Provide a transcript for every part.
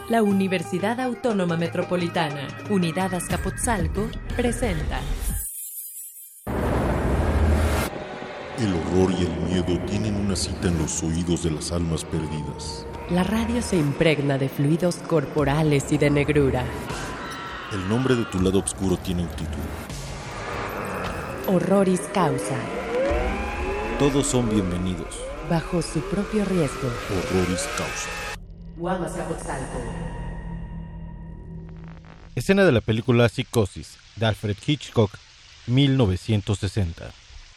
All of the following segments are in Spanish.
La Universidad Autónoma Metropolitana, Unidad Azcapotzalco, presenta. El horror y el miedo tienen una cita en los oídos de las almas perdidas. La radio se impregna de fluidos corporales y de negrura. El nombre de tu lado oscuro tiene un título. Horroris causa. Todos son bienvenidos. Bajo su propio riesgo. Horroris causa. UAM Azcapotzalco. Escena de la película Psicosis, de Alfred Hitchcock, 1960.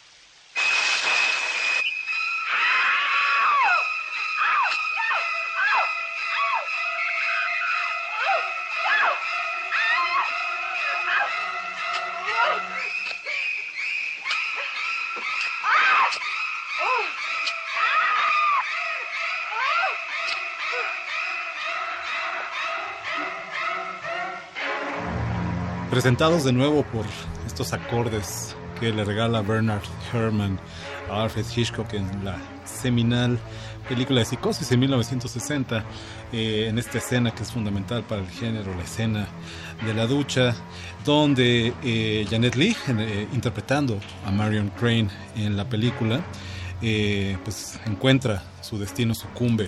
Presentados de nuevo por estos acordes que le regala Bernard Herrmann a Alfred Hitchcock en la seminal película de Psicosis en 1960, en esta escena que es fundamental para el género, la escena de la ducha, donde Janet Leigh, interpretando a Marion Crane en la película, pues encuentra su destino, sucumbe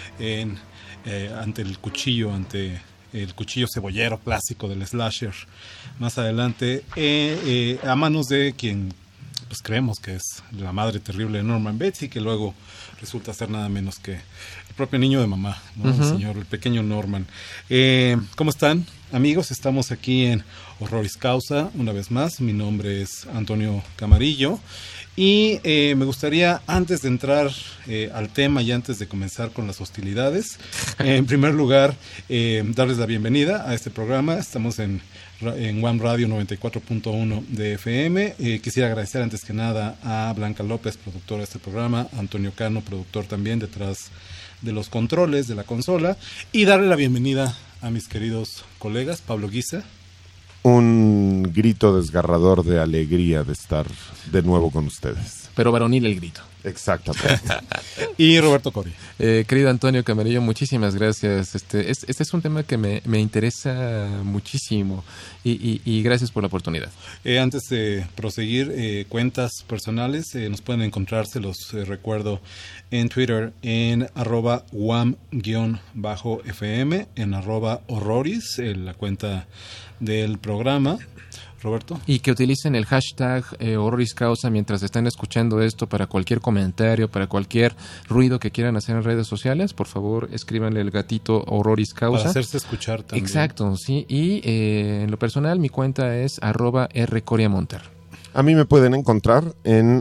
ante el cuchillo, el cuchillo cebollero clásico del slasher más adelante, a manos de quien pues creemos que es la madre terrible de Norman Bates y que luego resulta ser nada menos que el propio niño de mamá, ¿no? El pequeño Norman. ¿Cómo están, amigos? Estamos aquí en Horroris Causa una vez más. Mi nombre es Antonio Camarillo y me gustaría, antes de entrar al tema y antes de comenzar con las hostilidades, en primer lugar darles la bienvenida a este programa. Estamos en One Radio 94.1 de FM. Quisiera agradecer antes que nada a Blanca López, productora de este programa, Antonio Cano, productor también detrás de los controles de la consola, y darle la bienvenida a mis queridos colegas. Pablo Guisa. Un grito desgarrador de alegría de estar de nuevo con ustedes. Pero varonil el grito. Exactamente. Y Roberto Cori. Querido Antonio Camarillo, muchísimas gracias. Este es un tema que me interesa muchísimo y gracias por la oportunidad. Antes de proseguir, cuentas personales, nos pueden encontrar, se los recuerdo, en Twitter en @wam_fm, en @horroris, la cuenta del programa. Roberto. Y que utilicen el hashtag Horroris Causa mientras están escuchando esto para cualquier comentario, para cualquier ruido que quieran hacer en redes sociales. Por favor, escríbanle el gatito Horroris Causa. Para hacerse escuchar también. Exacto, sí. Y en lo personal, mi cuenta es @rcoriamonter. A mí me pueden encontrar en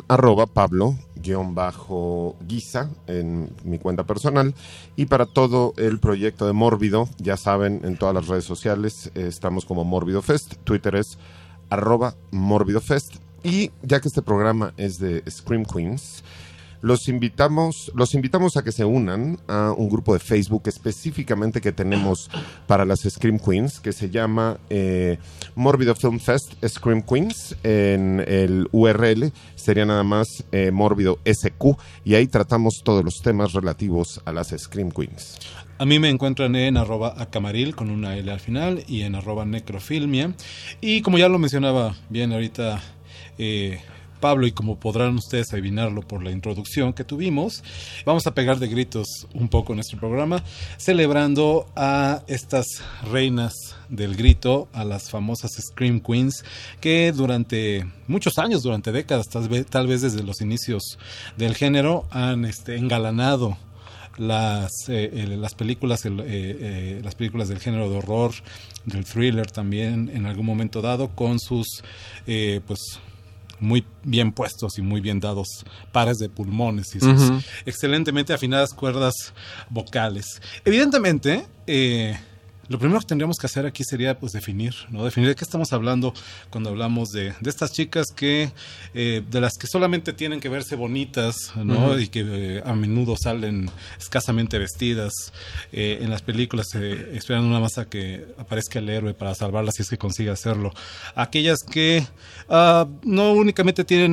@Pablo_Guisa en mi cuenta personal, y para todo el proyecto de Mórbido, ya saben, en todas las redes sociales estamos como Mórbido Fest. Twitter es @MórbidoFest, y ya que este programa es de Scream Queens, los invitamos a que se unan a un grupo de Facebook específicamente que tenemos para las Scream Queens, que se llama Mórbido Film Fest Scream Queens. En el URL sería nada más Mórbido SQ, y ahí tratamos todos los temas relativos a las Scream Queens. A mí me encuentran en @acamaril con una L al final y en @necrofilmia. Y como ya lo mencionaba bien ahorita Pablo, y como podrán ustedes adivinarlo por la introducción que tuvimos, vamos a pegar de gritos un poco en nuestro programa, celebrando a estas reinas del grito, a las famosas Scream Queens, que durante muchos años, durante décadas, tal vez desde los inicios del género, han engalanado las películas del género de horror, del thriller también, en algún momento dado, con sus pues muy bien puestos y muy bien dados pares de pulmones y sus excelentemente afinadas cuerdas vocales. Evidentemente, lo primero que tendríamos que hacer aquí sería pues definir de qué estamos hablando cuando hablamos de estas chicas que de las que solamente tienen que verse bonitas, ¿no? Y que a menudo salen escasamente vestidas en las películas, esperando nada más a que aparezca el héroe para salvarlas si es que consigue hacerlo. Aquellas que no únicamente tienen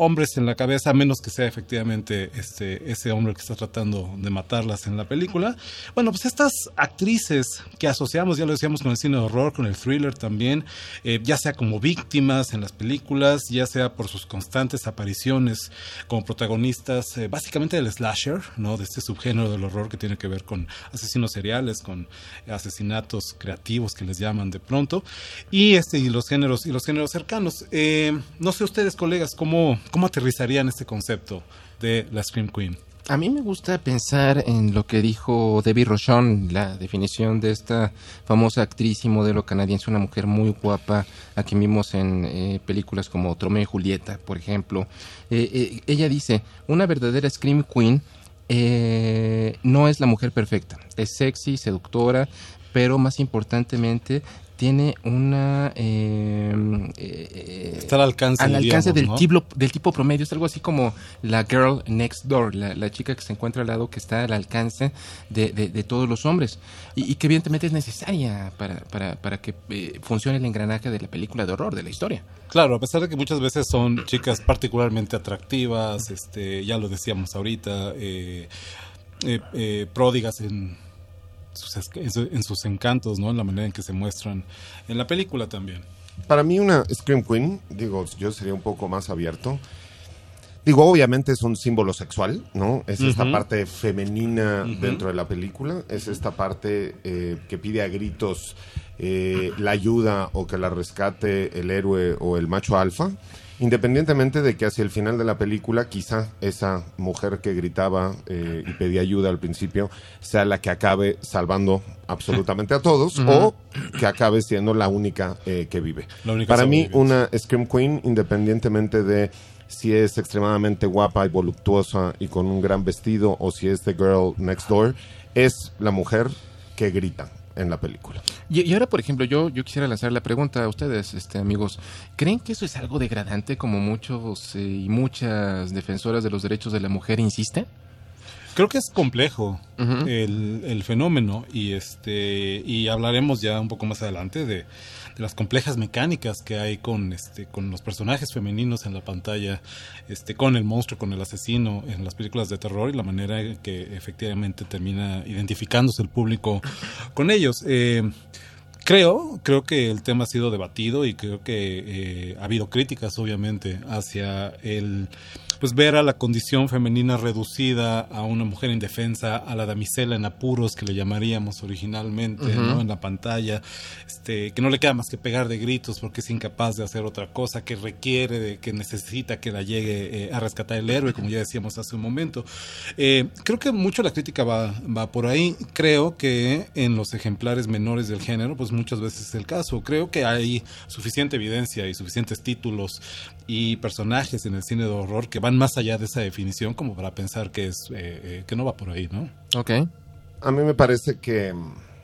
hombres en la cabeza, a menos que sea efectivamente ese hombre que está tratando de matarlas en la película. Bueno, pues estas actrices que asociamos, ya lo decíamos, con el cine de horror, con el thriller también, ya sea como víctimas en las películas, ya sea por sus constantes apariciones como protagonistas, básicamente del slasher, ¿no? De este subgénero del horror que tiene que ver con asesinos seriales, con asesinatos creativos que les llaman de pronto, y los géneros cercanos. No sé ustedes, colegas, ¿cómo aterrizarían este concepto de la Scream Queen? A mí me gusta pensar en lo que dijo Debbie Rochon, la definición de esta famosa actriz y modelo canadiense, una mujer muy guapa, a quien vimos en películas como Tromeo y Julieta, por ejemplo. Ella dice, una verdadera Scream Queen no es la mujer perfecta, es sexy, seductora, pero más importantemente tiene una está al alcance, digamos, del tipo promedio. Es algo así como la girl next door, la chica que se encuentra al lado, que está al alcance de todos los hombres y que evidentemente es necesaria para que funcione el engranaje de la película de horror, de la historia. Claro, a pesar de que muchas veces son chicas particularmente atractivas, ya lo decíamos ahorita, pródigas en sus encantos, ¿no? En la manera en que se muestran en la película también. Para mí una Scream Queen, yo sería un poco más abierto. Obviamente es un símbolo sexual, ¿no? Es esta parte femenina dentro de la película, es esta parte que pide a gritos la ayuda o que la rescate el héroe o el macho alfa. Independientemente de que hacia el final de la película quizá esa mujer que gritaba y pedía ayuda al principio sea la que acabe salvando absolutamente a todos o que acabe siendo la única que vive. Para mí una Scream Queen, independientemente de si es extremadamente guapa y voluptuosa y con un gran vestido o si es The Girl Next Door, es la mujer que grita en la película. Y ahora, por ejemplo, yo quisiera lanzar la pregunta a ustedes, amigos. ¿Creen que eso es algo degradante, como muchos y muchas defensoras de los derechos de la mujer insisten? Creo que es complejo el fenómeno y hablaremos ya un poco más adelante de las complejas mecánicas que hay con los personajes femeninos en la pantalla, con el monstruo, con el asesino en las películas de terror y la manera en que efectivamente termina identificándose el público con ellos. Creo que el tema ha sido debatido y creo que ha habido críticas, obviamente, hacia ver a la condición femenina reducida a una mujer indefensa, a la damisela en apuros, que le llamaríamos originalmente, ¿no? En la pantalla, que no le queda más que pegar de gritos porque es incapaz de hacer otra cosa, que necesita que la llegue a rescatar el héroe, como ya decíamos hace un momento. Creo que mucho la crítica va por ahí. Creo que en los ejemplares menores del género, pues muchas veces es el caso. Creo que hay suficiente evidencia y suficientes títulos y personajes en el cine de horror que van más allá de esa definición como para pensar que que no va por ahí, ¿no? Ok. A mí me parece que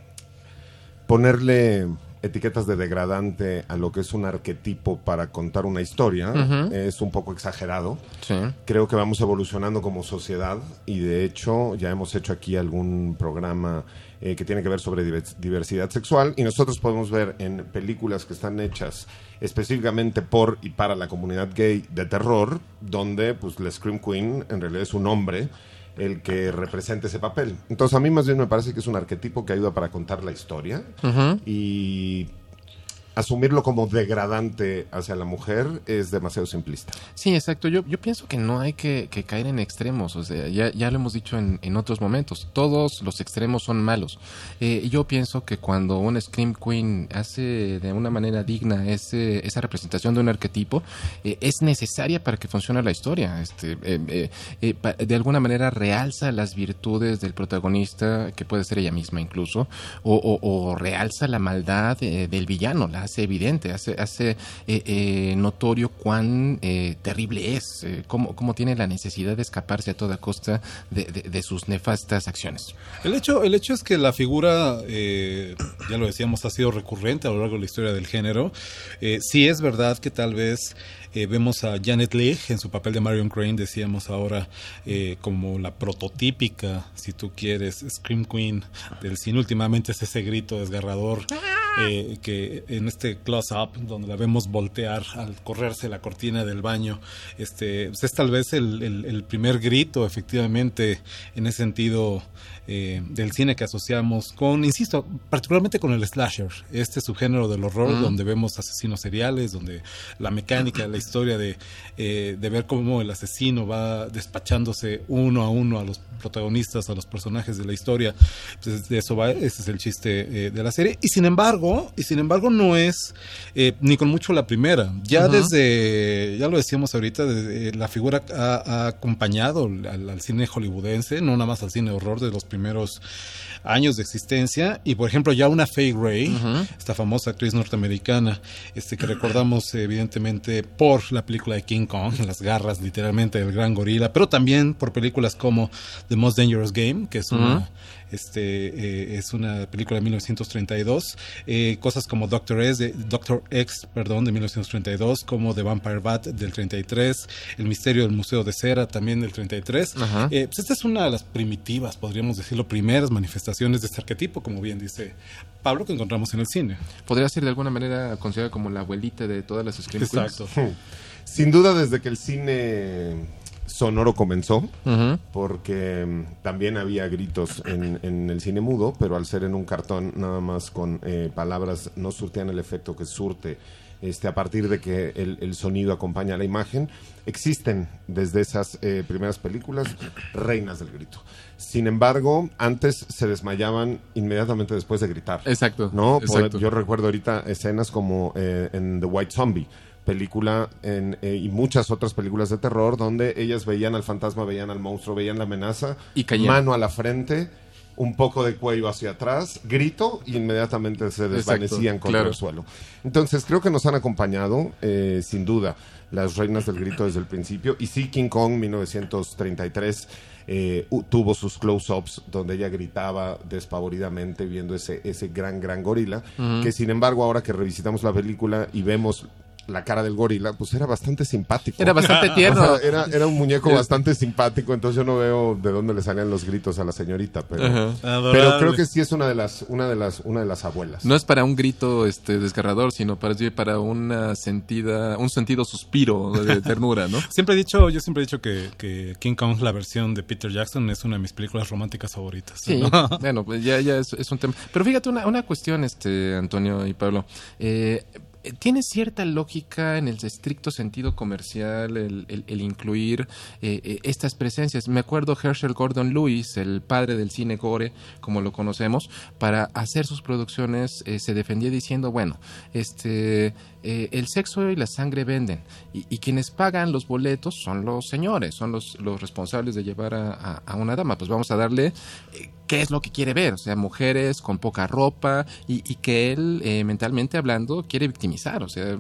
ponerle etiquetas de degradante a lo que es un arquetipo para contar una historia es un poco exagerado. Sí. Creo que vamos evolucionando como sociedad y de hecho ya hemos hecho aquí algún programa que tiene que ver sobre diversidad sexual y nosotros podemos ver en películas que están hechas específicamente por y para la comunidad gay de terror, donde pues la Scream Queen en realidad es un hombre el que representa ese papel. Entonces a mí más bien me parece que es un arquetipo que ayuda para contar la historia y asumirlo como degradante hacia la mujer es demasiado simplista. Sí, exacto. Yo pienso que no hay que caer en extremos. O sea, ya lo hemos dicho en otros momentos. Todos los extremos son malos. Yo pienso que cuando una Scream Queen hace de una manera digna esa representación de un arquetipo, es necesaria para que funcione la historia. De alguna manera realza las virtudes del protagonista, que puede ser ella misma incluso, o realza la maldad del villano, la hace evidente, hace notorio cuán terrible es, cómo tiene la necesidad de escaparse a toda costa de sus nefastas acciones. El hecho es que la figura, ya lo decíamos, ha sido recurrente a lo largo de la historia del género. Sí es verdad que tal vez vemos a Janet Leigh en su papel de Marion Crane, decíamos ahora, como la prototípica, si tú quieres, Scream Queen del cine. Últimamente es ese grito desgarrador que en este close-up, donde la vemos voltear al correrse la cortina del baño, pues es tal vez el primer grito, efectivamente, en ese sentido, del cine que asociamos con, insisto, particularmente con el slasher, este subgénero del horror, donde vemos asesinos seriales, donde la mecánica, la historia de ver cómo el asesino va despachándose uno a uno a los protagonistas, a los personajes de la historia, pues de eso va, ese es el chiste de la serie, y sin embargo no es ni con mucho la primera, ya desde, ya lo decíamos ahorita, la figura ha acompañado al cine hollywoodense, no nada más al cine de horror de los primeros años de existencia, y por ejemplo ya una Fay Wray, esta famosa actriz norteamericana, que recordamos evidentemente por la película de King Kong, las garras literalmente del gran gorila, pero también por películas como The Most Dangerous Game, que es una es una película de 1932, cosas como Doctor X, de 1932, como The Vampire Bat del 33, El misterio del Museo de Cera también del 33. Pues esta es una de las primitivas, podríamos decirlo, primeras manifestaciones de este arquetipo, como bien dice Pablo, que encontramos en el cine. Podría ser de alguna manera considerada como la abuelita de todas las scream queens. Exacto. Sin duda, desde que el cine sonoro comenzó, porque también había gritos en el cine mudo, pero al ser en un cartón nada más con palabras no surtían el efecto que surte a partir de que el sonido acompaña a la imagen. Existen desde esas primeras películas reinas del grito. Sin embargo, antes se desmayaban inmediatamente después de gritar. Exacto. ¿No? Exacto. Yo recuerdo ahorita escenas como en The White Zombie, película y muchas otras películas de terror donde ellas veían al fantasma, veían al monstruo, veían la amenaza, y caían. Mano a la frente, un poco de cuello hacia atrás, grito, y inmediatamente se desvanecían contra el suelo. Entonces creo que nos han acompañado sin duda las reinas del grito desde el principio, y sí, King Kong 1933 tuvo sus close-ups donde ella gritaba despavoridamente viendo ese gran gorila, que sin embargo ahora que revisitamos la película y vemos la cara del gorila, pues era bastante simpático. Era bastante tierno. O sea, era un muñeco bastante simpático, entonces yo no veo de dónde le salían los gritos a la señorita, pero creo que sí es una de las abuelas. No es para un grito desgarrador, sino para un sentido suspiro de ternura, ¿no? Yo siempre he dicho que King Kong, la versión de Peter Jackson, es una de mis películas románticas favoritas. Sí, ¿no? Bueno, pues ya es un tema. Pero fíjate, una cuestión, Antonio y Pablo, tiene cierta lógica en el estricto sentido comercial el incluir estas presencias. Me acuerdo Herschel Gordon Lewis, el padre del cine gore, como lo conocemos, para hacer sus producciones se defendía diciendo, bueno, el sexo y la sangre venden, y quienes pagan los boletos son los señores, son los responsables de llevar a una dama. Pues vamos a darle qué es lo que quiere ver, o sea, mujeres con poca ropa, y que él, mentalmente hablando, quiere victimizar. O sea,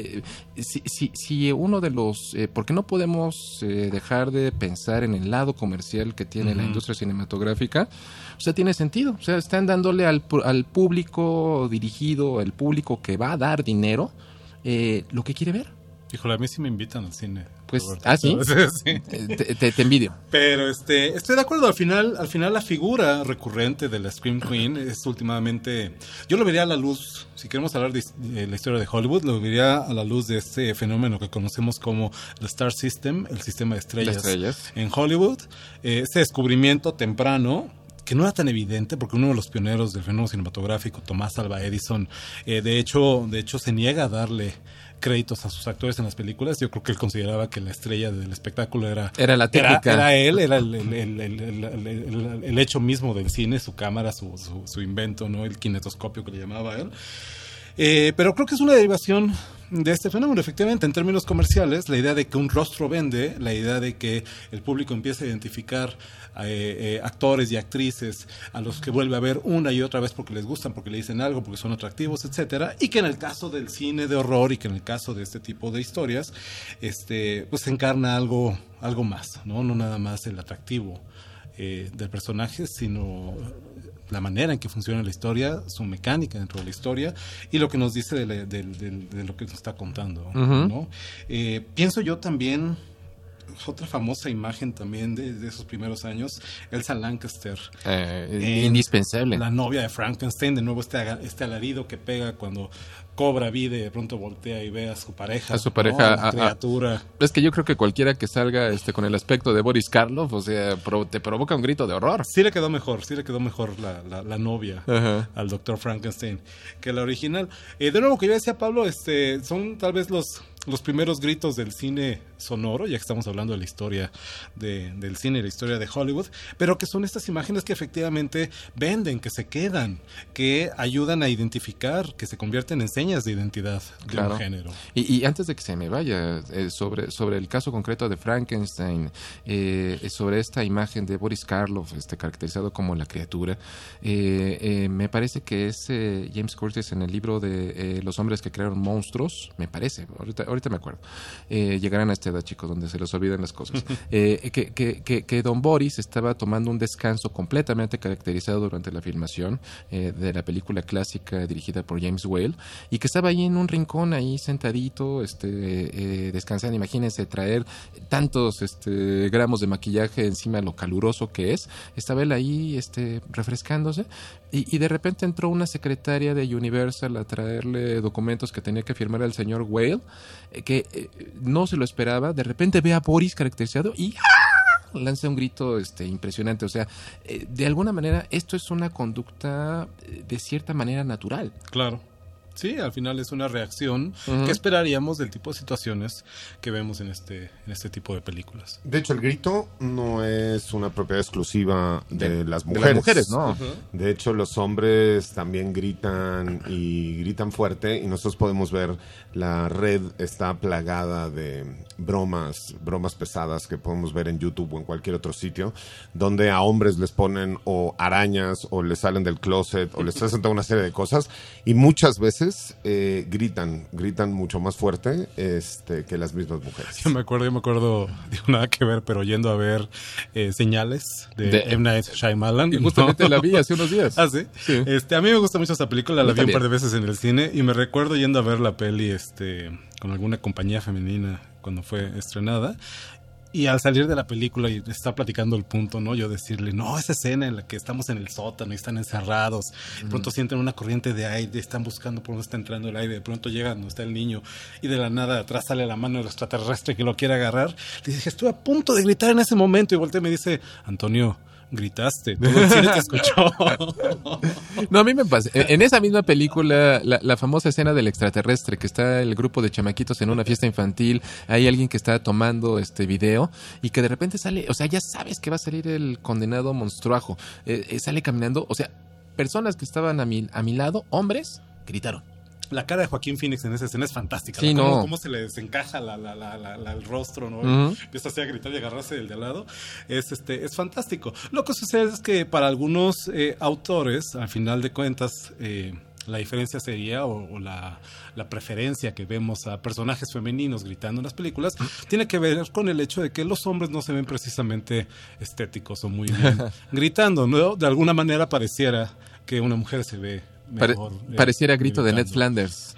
si uno de los... porque no podemos dejar de pensar en el lado comercial que tiene la industria cinematográfica. O sea, tiene sentido. O sea, están dándole al público dirigido, al público que va a dar dinero, lo que quiere ver. Híjole, a mí sí me invitan al cine. Pues, ¿sí? Sí. Te envidio. Pero estoy de acuerdo, al final la figura recurrente de la Scream Queen es últimamente, yo lo vería a la luz, si queremos hablar de la historia de Hollywood, lo vería a la luz de este fenómeno que conocemos como el Star System, el sistema de estrellas. En Hollywood, este descubrimiento temprano, que no era tan evidente, porque uno de los pioneros del fenómeno cinematográfico, Thomas Alva Edison, de hecho se niega a darle créditos a sus actores en las películas. Yo creo que él consideraba que la estrella del espectáculo era la técnica. Era él, era el hecho mismo del cine, su cámara, su invento, ¿no? El kinetoscopio que le llamaba él. Pero creo que es una derivación de este fenómeno, efectivamente, en términos comerciales, la idea de que un rostro vende, la idea de que el público empiece a identificar actores y actrices a los que vuelve a ver una y otra vez porque les gustan, porque le dicen algo, porque son atractivos, etcétera, y que en el caso del cine de horror y que en el caso de este tipo de historias, pues encarna algo más, no nada más el atractivo del personaje, sino la manera en que funciona la historia, su mecánica dentro de la historia y lo que nos dice de lo que nos está contando, ¿no? Pienso yo también, otra famosa imagen también de esos primeros años, Elsa Lanchester. Indispensable. La novia de Frankenstein, de nuevo este alarido que pega cuando cobra vida y de pronto voltea y ve a su pareja. A su pareja, la criatura. Es que yo creo que cualquiera que salga con el aspecto de Boris Karloff, o sea, te provoca un grito de horror. Sí le quedó mejor la novia al Dr. Frankenstein que la original. De nuevo, que yo decía, Pablo, son tal vez los primeros gritos del cine sonoro, ya que estamos hablando de la historia del cine y la historia de Hollywood, pero que son estas imágenes que efectivamente venden, que se quedan, que ayudan a identificar, que se convierten en señas de identidad de un género. Y antes de que se me vaya, sobre el caso concreto de Frankenstein, sobre esta imagen de Boris Karloff, caracterizado como la criatura, me parece que es James Curtis en el libro de Los hombres que crearon monstruos, me parece, ahorita me acuerdo, llegarán a esta edad, chicos, donde se les olvidan las cosas, que Don Boris estaba tomando un descanso completamente caracterizado durante la filmación de la película clásica dirigida por James Whale, y que estaba ahí en un rincón, ahí sentadito, descansando. Imagínense traer tantos gramos de maquillaje encima de lo caluroso que es. Estaba él ahí refrescándose, y de repente entró una secretaria de Universal a traerle documentos que tenía que firmar el señor Whale, que no se lo esperaba. De repente ve a Boris caracterizado y lanza un grito impresionante. O sea, de alguna manera esto es una conducta de cierta manera natural. Claro. Sí, al final es una reacción que esperaríamos del tipo de situaciones que vemos en este tipo de películas. De hecho, el grito no es una propiedad exclusiva de las mujeres. De las mujeres, ¿no? De hecho, los hombres también gritan y gritan fuerte, y nosotros podemos ver la red está plagada de bromas pesadas que podemos ver en YouTube o en cualquier otro sitio, donde a hombres les ponen o arañas o les salen del closet o les hacen toda una serie de cosas, y muchas veces gritan mucho más fuerte que las mismas mujeres. Yo me acuerdo, digo, nada que ver, pero yendo a ver Señales de M. Night Shyamalan. Y justamente la vi hace unos días. ¿Ah, sí? Sí. A mí me gusta mucho esta película, la vi un par de veces en el cine, y me recuerdo yendo a ver la peli con alguna compañía femenina cuando fue estrenada. Y al salir de la película y está platicando el punto, ¿no? Yo decirle, no, esa escena en la que estamos en el sótano y están encerrados, de pronto sienten una corriente de aire, están buscando por dónde está entrando el aire, de pronto llegan donde está el niño y de la nada atrás sale la mano del extraterrestre que lo quiere agarrar. Le dije, estuve a punto de gritar en ese momento, y volteé y me dice, Antonio, gritaste, todo el cine te escuchó. No, a mí me pasa. En esa misma película, la famosa escena del extraterrestre, que está el grupo de chamaquitos en una fiesta infantil, hay alguien que está tomando video, y que de repente sale, o sea, ya sabes que va a salir el condenado monstruajo, sale caminando, o sea, personas que estaban a mi lado, hombres, gritaron. La cara de Joaquín Phoenix en esa escena es fantástica. Sí, cómo se le desencaja el rostro, ¿no? Empieza así a gritar y agarrarse del de al lado. Es fantástico. Lo que sucede es que para algunos autores, al final de cuentas, la diferencia sería, o la preferencia que vemos a personajes femeninos gritando en las películas, tiene que ver con el hecho de que los hombres no se ven precisamente estéticos o muy bien gritando, ¿no? De alguna manera pareciera que una mujer se ve mejor, pareciera grito gritando. De Ned Flanders.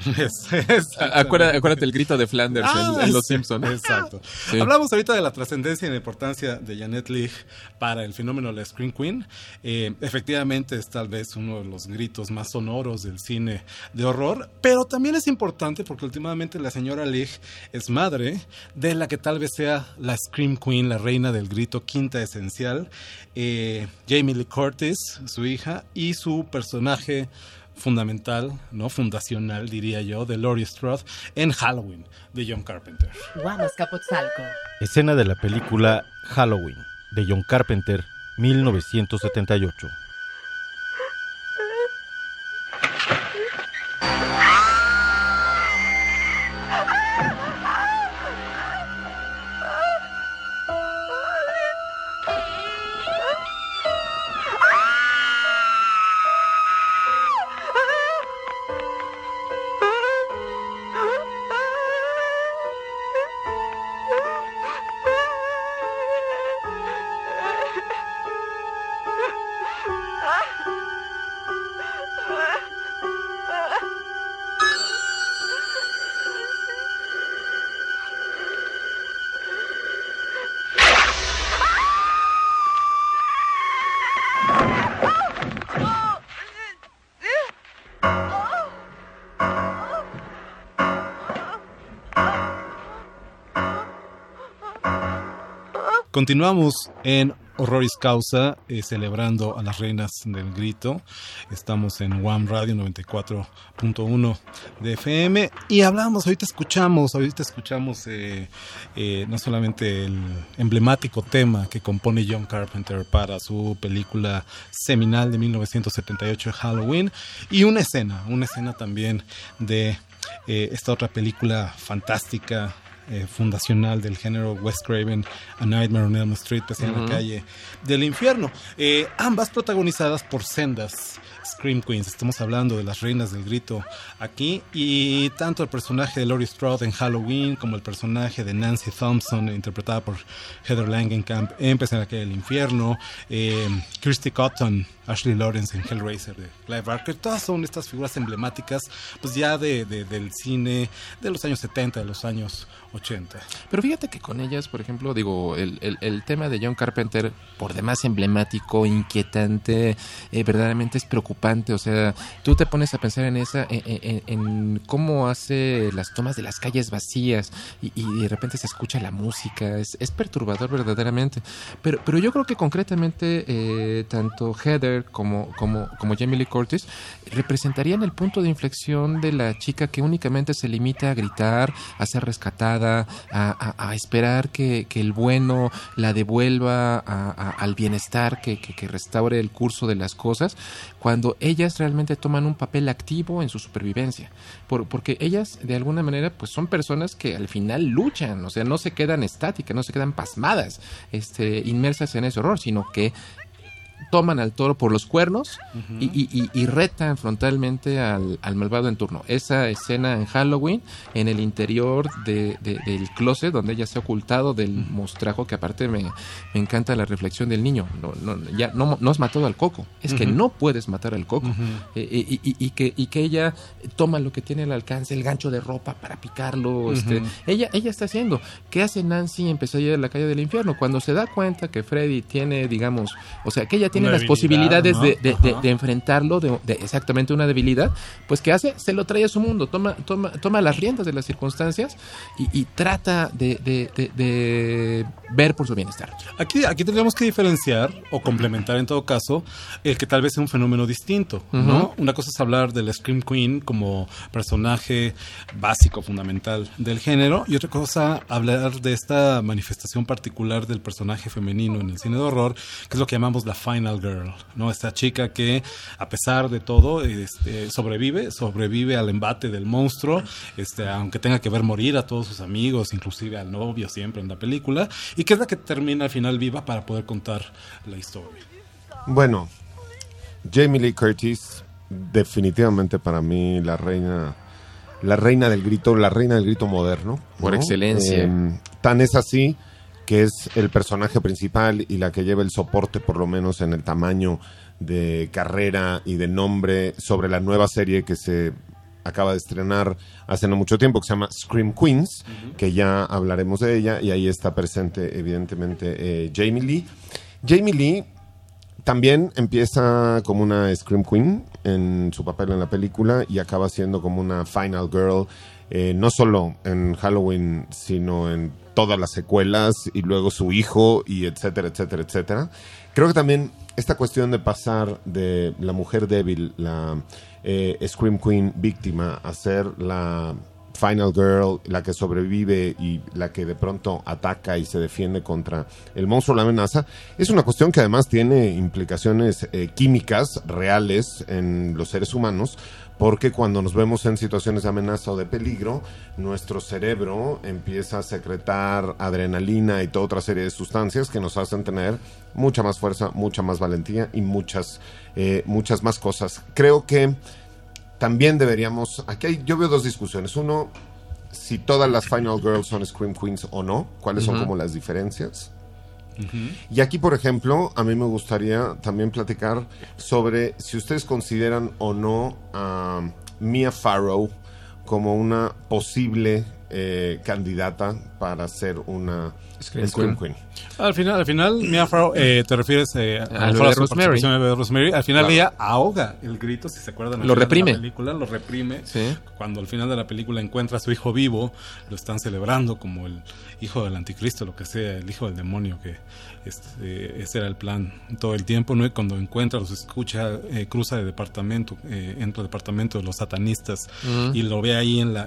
Acuérdate el grito de Flanders en Los Simpsons. Exacto. Sí. Hablamos ahorita de la trascendencia y la importancia de Janet Leigh para el fenómeno de la Scream Queen. Efectivamente es tal vez uno de los gritos más sonoros del cine de horror, pero también es importante porque últimamente la señora Leigh es madre de la que tal vez sea la Scream Queen, la reina del grito, quinta esencial, Jamie Lee Curtis, su hija, y su personaje fundamental, no fundacional, diría yo, de Laurie Strode en Halloween, de John Carpenter. Guanacapotzalco. Escena de la película Halloween, de John Carpenter, 1978. Continuamos en Horroris Causa, celebrando a las reinas del grito. Estamos en WAM Radio 94.1 de FM y ahorita escuchamos no solamente el emblemático tema que compone John Carpenter para su película seminal de 1978, Halloween, y una escena también de esta otra película fantástica, fundacional del género, Wes Craven, A Nightmare on Elm Street, Pesadilla en la calle del infierno, ambas protagonizadas por sendas Scream Queens. Estamos hablando de las reinas del grito aquí, y tanto el personaje de Laurie Strode en Halloween como el personaje de Nancy Thompson, interpretada por Heather Langenkamp en Pesadilla en la calle del infierno, Kirsty Cotton, Ashley Lawrence en Hellraiser de Clive Barker, todas son estas figuras emblemáticas pues ya del cine de los años 70, de los años 80. Pero fíjate que con ellas, por ejemplo, digo, el tema de John Carpenter, por demás emblemático, inquietante, verdaderamente es preocupante. O sea, tú te pones a pensar en cómo hace las tomas de las calles vacías y de repente se escucha la música, es perturbador verdaderamente. Pero yo creo que concretamente tanto Heather como Jamie Lee Curtis representarían el punto de inflexión de la chica que únicamente se limita a gritar, a ser rescatada, a esperar que el bueno la devuelva al bienestar, que restaure el curso de las cosas, cuando ellas realmente toman un papel activo en su supervivencia, porque ellas de alguna manera pues son personas que al final luchan, o sea, no se quedan estáticas, no se quedan pasmadas, inmersas en ese horror, sino que toman al toro por los cuernos y retan frontalmente al malvado en turno. Esa escena en Halloween, en el interior del closet donde ella se ha ocultado del mostrajo, que aparte me encanta la reflexión del niño. No has matado al coco, es que no puedes matar al coco. Y que ella toma lo que tiene al alcance, el gancho de ropa para picarlo. Ella está haciendo. ¿Qué hace Nancy en Pesadilla en la calle del infierno? Cuando se da cuenta que Freddy tiene, digamos, o sea, que ella tiene las posibilidades, ¿no?, de enfrentarlo, de exactamente una debilidad, pues ¿qué hace? Se lo trae a su mundo, toma las riendas de las circunstancias y trata de ver por su bienestar. Aquí tendríamos que diferenciar o complementar en todo caso el que tal vez sea un fenómeno distinto, ¿no? Una cosa es hablar de la Scream Queen como personaje básico, fundamental del género, y otra cosa hablar de esta manifestación particular del personaje femenino en el cine de horror, que es lo que llamamos la Final Girl, ¿no? Esta chica que a pesar de todo sobrevive al embate del monstruo, aunque tenga que ver morir a todos sus amigos, inclusive al novio siempre en la película, y que es la que termina al final viva para poder contar la historia. Bueno, Jamie Lee Curtis, definitivamente para mí la reina del grito moderno, por ¿no? excelencia. Tan es así que es el personaje principal y la que lleva el soporte, por lo menos en el tamaño de carrera y de nombre, sobre la nueva serie que se acaba de estrenar hace no mucho tiempo, que se llama Scream Queens, que ya hablaremos de ella, y ahí está presente evidentemente Jamie Lee. Jamie Lee también empieza como una Scream Queen en su papel en la película y acaba siendo como una Final Girl, no solo en Halloween, sino en todas las secuelas, y luego su hijo, y etcétera, etcétera, etcétera. Creo que también esta cuestión de pasar de la mujer débil, la Scream Queen víctima, a ser la Final Girl, la que sobrevive y la que de pronto ataca y se defiende contra el monstruo, la amenaza, es una cuestión que además tiene implicaciones químicas reales en los seres humanos, porque cuando nos vemos en situaciones de amenaza o de peligro, nuestro cerebro empieza a secretar adrenalina y toda otra serie de sustancias que nos hacen tener mucha más fuerza, mucha más valentía y muchas más cosas. Creo que también deberíamos... yo veo dos discusiones. Uno, si todas las Final Girls son Scream Queens o no, cuáles son como las diferencias. Y aquí, por ejemplo, a mí me gustaría también platicar sobre si ustedes consideran o no a Mia Farrow como una posible candidata para ser una Scream Queen. Al final, Mia Farrow, te refieres a lo de Rosemary. Al final ella ahoga el grito, si se acuerdan. Lo reprime. De la película, lo reprime. Sí. Cuando al final de la película encuentra a su hijo vivo, lo están celebrando como el hijo del anticristo, lo que sea, el hijo del demonio, que ese era el plan todo el tiempo, ¿no? Y cuando encuentra, los escucha, cruza de departamento, entra al departamento de los satanistas y lo ve ahí en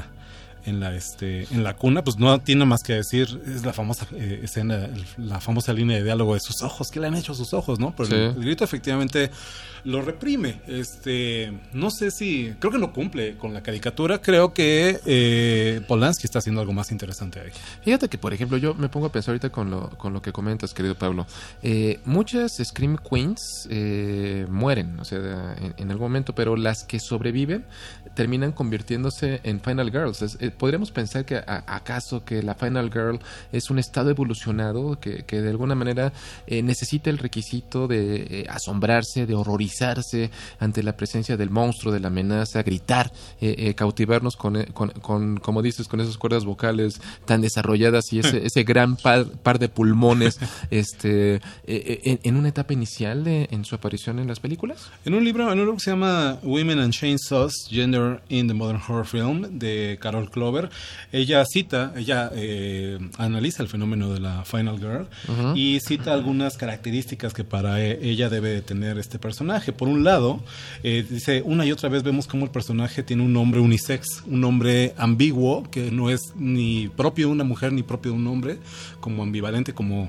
la cuna, pues no tiene más que decir, es la famosa escena, la famosa línea de diálogo de sus ojos, ¿qué le han hecho a sus ojos, no? Pero sí. el grito efectivamente lo reprime. No sé si, creo que no cumple con la caricatura, creo que Polanski está haciendo algo más interesante ahí. Fíjate que, por ejemplo, yo me pongo a pensar ahorita con lo que comentas, querido Pablo. Muchas Scream Queens mueren, o sea, en algún momento, pero las que sobreviven terminan convirtiéndose en Final Girls. Podríamos pensar que acaso que la Final Girl es un estado evolucionado que de alguna manera necesita el requisito de asombrarse, de horrorizarse ante la presencia del monstruo, de la amenaza, gritar, cautivarnos con como dices, con esas cuerdas vocales tan desarrolladas y ese gran par de pulmones en una etapa inicial en su aparición en las películas. En un libro que se llama Women and Chainsaws, Gender in the Modern Horror Film, de Carol Clover, ella analiza el fenómeno de la Final Girl y cita algunas características que para ella debe de tener este personaje. Por un lado, dice, una y otra vez vemos cómo el personaje tiene un nombre unisex, un nombre ambiguo, que no es ni propio de una mujer ni propio de un hombre, como ambivalente, como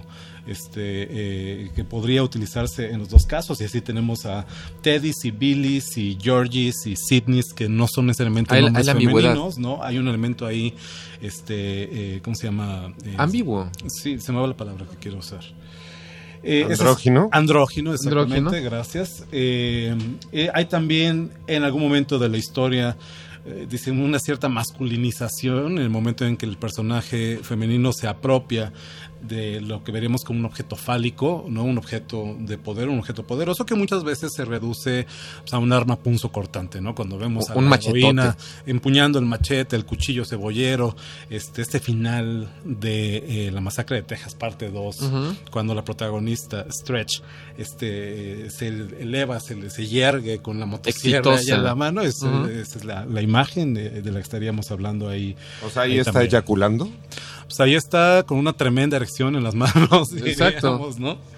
que podría utilizarse en los dos casos, y así tenemos a Teddys y Billys y Georgies y Sydneys, que no son necesariamente nombres femeninos, ¿no? Hay un elemento ahí, ¿cómo se llama? Ambiguo. Sí, se me va la palabra que quiero usar. Andrógino. Andrógino, exactamente, gracias. Hay también en algún momento de la historia dicen una cierta masculinización en el momento en que el personaje femenino se apropia de lo que veremos como un objeto fálico, ¿no? Un objeto de poder, un objeto poderoso que muchas veces se reduce, pues, a un arma punzocortante, ¿no? Cuando vemos a la heroína empuñando el machete, el cuchillo cebollero, este final de La Masacre de Texas, parte 2, cuando la protagonista, Stretch, se eleva, se yergue con la motosierra allá en la mano, esa es la imagen de la que estaríamos hablando ahí. O sea, ahí está también eyaculando. Pues ahí está con una tremenda erección en las manos, exacto, diríamos, ¿no?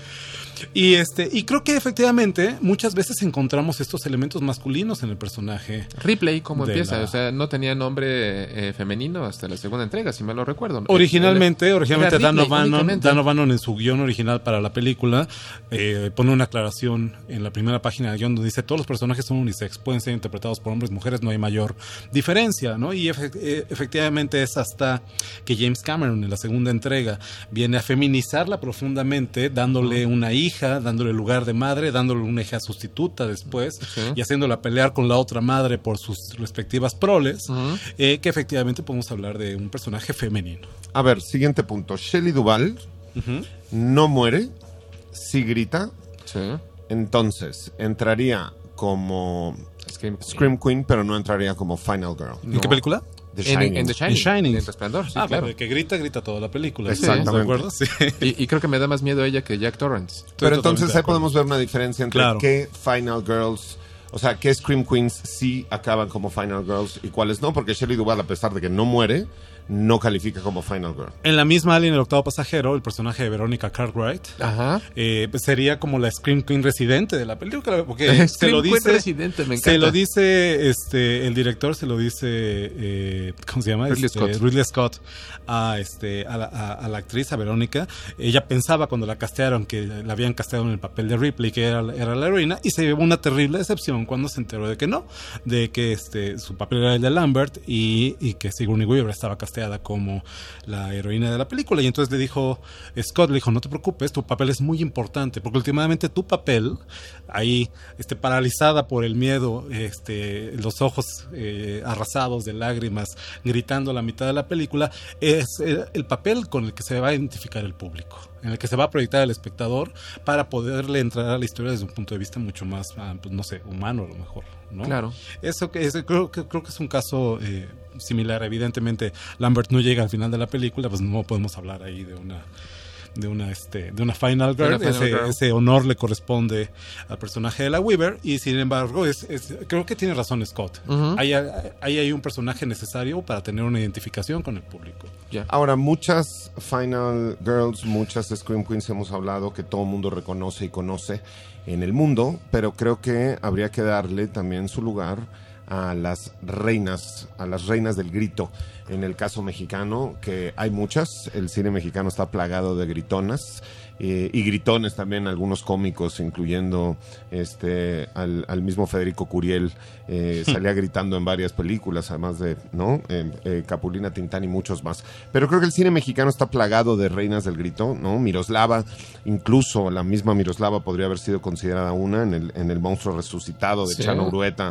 Y creo que efectivamente muchas veces encontramos estos elementos masculinos en el personaje. Ripley, como empieza, o sea, no tenía nombre femenino hasta la segunda entrega, si mal lo recuerdo. Originalmente Dan Ripley, O'Bannon en su guión original para la película pone una aclaración en la primera página del guión donde dice: todos los personajes son unisex, pueden ser interpretados por hombres y mujeres, no hay mayor diferencia, ¿no? Y efectivamente es hasta que James Cameron en la segunda entrega viene a feminizarla profundamente, dándole una hija, dándole lugar de madre, dándole una hija sustituta después, y haciéndola pelear con la otra madre por sus respectivas proles, que efectivamente podemos hablar de un personaje femenino. A ver, siguiente punto. Shelley Duvall no muere, sí grita. Sí. Entonces, entraría como Scream Queen, pero no entraría como Final Girl. ¿En qué película? The Shining. En The Shining. Shining. En Resplandor, sí, claro. Claro. De que grita toda la película. Exactamente. ¿De acuerdo? Sí. Y creo que me da más miedo ella que Jack Torrance. Pero entonces ahí podemos ver una diferencia entre qué Final Girls, o sea, qué Scream Queens sí acaban como Final Girls y cuáles no, porque Shelley Duvall, a pesar de que no muere, no califica como Final Girl. En la misma Alien, el octavo pasajero, el personaje de Veronica Cartwright pues sería como la Scream Queen residente de la película, porque se lo dice residente, me encanta. se lo dice el director, se lo dice ¿cómo se llama? Ridley Scott a la actriz, a Verónica. Ella pensaba cuando la castearon que la habían casteado en el papel de Ripley, que era la heroína, y se llevó una terrible decepción cuando se enteró de que no, de que su papel era el de Lambert y que Sigourney Weaver estaba casteada como la heroína de la película. Y entonces Scott le dijo: no te preocupes, tu papel es muy importante, porque últimamente tu papel ahí paralizada por el miedo, los ojos arrasados de lágrimas, gritando a la mitad de la película, es el papel con el que se va a identificar el público. en el que se va a proyectar el espectador para poderle entrar a la historia desde un punto de vista mucho más, pues no sé, humano a lo mejor, ¿no? Claro. Creo que es un caso similar. Evidentemente, Lambert no llega al final de la película, pues no podemos hablar ahí de una Final Girl. Ese honor le corresponde al personaje de la Weaver, y sin embargo creo que tiene razón Scott. Ahí hay un personaje necesario para tener una identificación con el público. Ahora, muchas Final Girls, muchas Scream Queens hemos hablado que todo el mundo reconoce y conoce en el mundo, pero creo que habría que darle también su lugar a las reinas del grito. En el caso mexicano, que hay muchas, el cine mexicano está plagado de gritonas y gritones también, algunos cómicos, incluyendo al mismo Federico Curiel, salía gritando en varias películas, además de Capulina, Tintán y muchos más. Pero creo que el cine mexicano está plagado de reinas del grito, ¿no? Miroslava, incluso la misma Miroslava podría haber sido considerada una en el Monstruo Resucitado de Chano Urueta.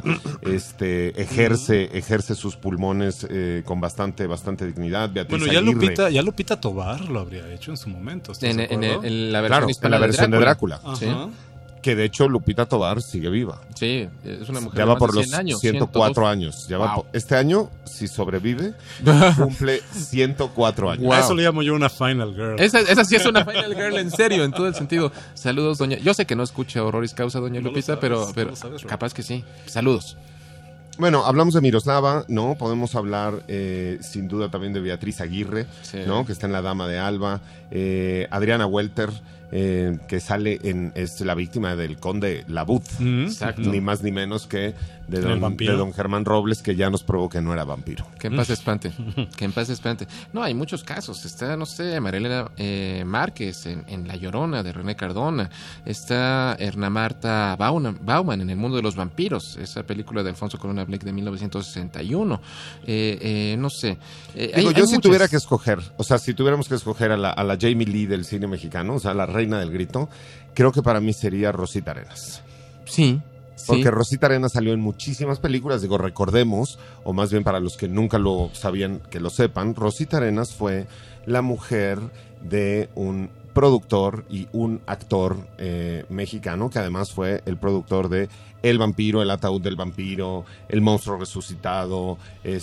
Ejerce sus pulmones con bastante dignidad. Beatriz Aguirre. ya Lupita Tovar lo habría hecho en su momento. En la versión hispana en la versión de Drácula. Sí. Que de hecho Lupita Tovar sigue viva. Sí, es una mujer ya de va más por de los 100 años, 104 años. Wow. Este año, si sobrevive, cumple 104 años. Wow. A eso le llamo yo una Final Girl. Esa sí es una Final Girl, en serio, en todo el sentido. Saludos, doña. Yo sé que no escucha Horroris Causa, doña Lupita, pero capaz que sí. Saludos. Bueno, hablamos de Miroslava, ¿no? Podemos hablar sin duda también de Beatriz Aguirre, ¿no? Que está en La Dama de Alba. Adriana Welter, que sale es la víctima del conde Labud. Exacto. Ni más ni menos que de don Germán Robles, que ya nos probó que no era vampiro. Que en paz espante. Que en paz espante. No, hay muchos casos. Está, no sé, Marilena Márquez en La Llorona de René Cardona. Está Erna Marta Bauman en El Mundo de los Vampiros, esa película de Alfonso Corona Blake de 1961. No sé. Yo tuviera que escoger, o sea, si tuviéramos que escoger a la Jamie Lee del cine mexicano, o sea, la reina del grito, creo que para mí sería Rosita Arenas. Sí. Porque Rosita Arenas salió en muchísimas películas, recordemos, o más bien para los que nunca lo sabían, que lo sepan, Rosita Arenas fue la mujer de un productor y un actor mexicano, que además fue el productor de El Vampiro, El Ataúd del Vampiro, El Monstruo Resucitado,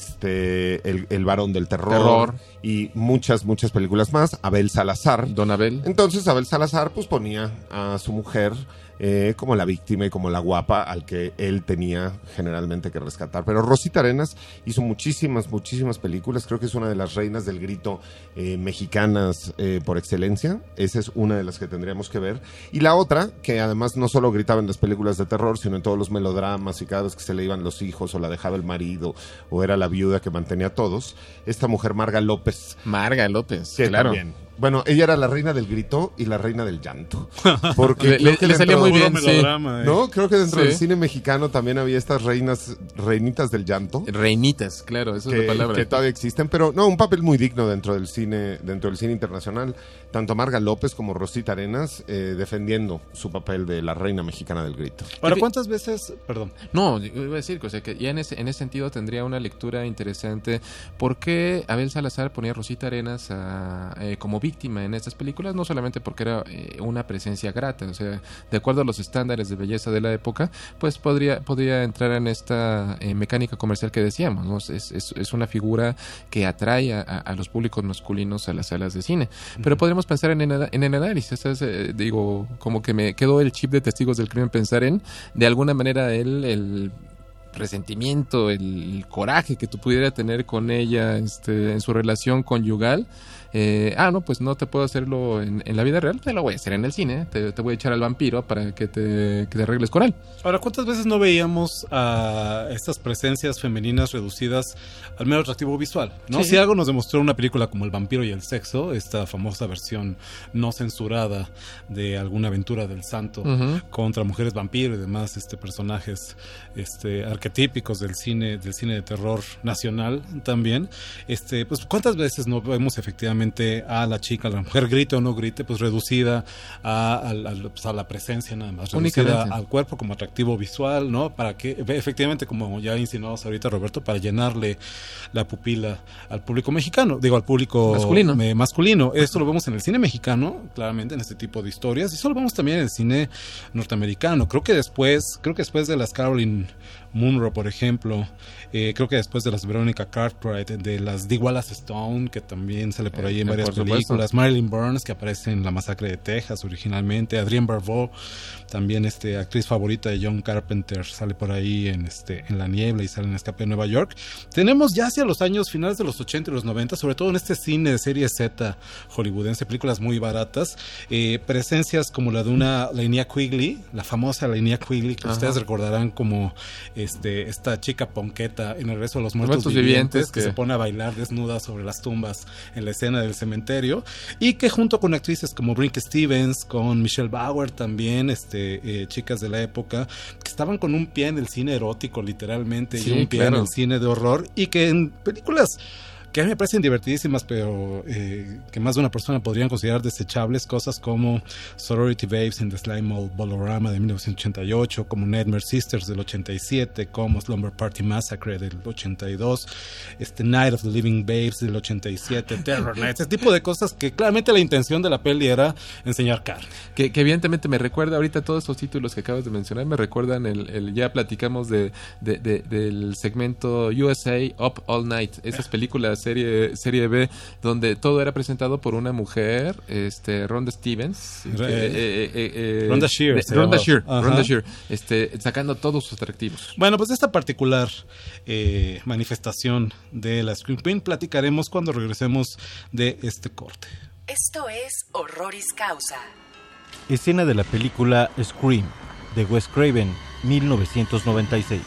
El Varón del Terror y muchas películas más. Abel Salazar. Don Abel. Entonces Abel Salazar pues ponía a su mujer como la víctima y como la guapa al que él tenía generalmente que rescatar. Pero Rosita Arenas hizo muchísimas películas. Creo que es una de las reinas del grito mexicanas por excelencia. Esa es una de las que tendríamos que ver. Y la otra, que además no solo gritaba en las películas de terror, sino en todos los melodramas, y cada vez que se le iban los hijos o la dejaba el marido o era la viuda que mantenía a todos, esta mujer Marga López. Que claro. También. Bueno, ella era la reina del grito y la reina del llanto. Porque le salía muy bien, ¿no? Creo que dentro del cine mexicano también había estas reinitas del llanto. Reinitas, claro, esa es la palabra. Que todavía existen, pero no, un papel muy digno dentro del cine internacional. Tanto Marga López como Rosita Arenas defendiendo su papel de la reina mexicana del grito. Ahora, ¿cuántas veces? Perdón. No, yo iba a decir, o sea, que ya en ese sentido tendría una lectura interesante. ¿Por qué Abel Salazar ponía a Rosita Arenas como víctima en estas películas? No solamente porque era una presencia grata, o sea, de acuerdo a los estándares de belleza de la época, pues podría entrar en esta mecánica comercial que decíamos, ¿no? Es una figura que atrae a los públicos masculinos a las salas de cine. Pero podríamos pensar en el análisis. Como que me quedó el chip de Testigos del Crimen pensar en, de alguna manera, el resentimiento, el coraje que tú pudieras tener con ella en su relación conyugal. No, pues no te puedo hacerlo en la vida real, te lo voy a hacer en el cine, te voy a echar al vampiro para que te arregles con él. Ahora, ¿cuántas veces no veíamos a estas presencias femeninas reducidas al mero atractivo visual, ¿no? Sí. Si algo nos demostró una película como El Vampiro y el Sexo, esta famosa versión no censurada de Alguna Aventura del Santo contra mujeres vampiro y demás personajes arquetípicos del cine de terror nacional también. Pues cuántas veces no vemos efectivamente a la chica, a la mujer, grite o no grite, pues reducida a la presencia nada más, reducida al cuerpo como atractivo visual, ¿no? Para que efectivamente, como ya insinuamos ahorita, Roberto, para llenarle la pupila al público mexicano, digo, al público masculino. Esto lo vemos en el cine mexicano, claramente, en este tipo de historias, y eso lo vemos también en el cine norteamericano. Creo que después de las Caroline Munro, por ejemplo, creo que después de las Veronica Cartwright, de las Dee Wallace Stone, que también sale por ahí en varias películas, Marilyn Burns, que aparece en La Masacre de Texas originalmente, Adrienne Barbeau, también actriz favorita de John Carpenter, sale por ahí en La Niebla y sale en Escape de Nueva York. Tenemos ya hacia los años finales de los 80 y los 90, sobre todo en este cine de serie Z hollywoodense, películas muy baratas, presencias como la de una Linnea Quigley, la famosa Linnea Quigley, que ustedes recordarán como esta chica ponqueta en El Regreso de los Muertos Vivientes, que se pone a bailar desnuda sobre las tumbas en la escena del cementerio, y que junto con actrices como Brinke Stevens, con Michelle Bauer también, chicas de la época, que estaban con un pie en el cine erótico literalmente, y un pie en el cine de horror, y que en películas que a mí me parecen divertidísimas, pero que más de una persona podrían considerar desechables, cosas como Sorority Babes in the Slime Mold Bolorama de 1988, como Nightmare Sisters del 87, como Slumber Party Massacre del 82, Night of the Living Babes del 87, Terror Night, ese tipo de cosas que claramente la intención de la peli era enseñar carne. Que evidentemente me recuerda ahorita todos estos títulos que acabas de mencionar, me recuerdan ya platicamos del segmento USA Up All Night, esas películas serie B, donde todo era presentado por una mujer, Rhonda Stevens, Rhonda Shear, sacando todos sus atractivos. Bueno, pues esta particular manifestación de la Scream Queen platicaremos cuando regresemos de este corte. Esto es Horroris Causa. Escena de la película Scream, de Wes Craven, 1996.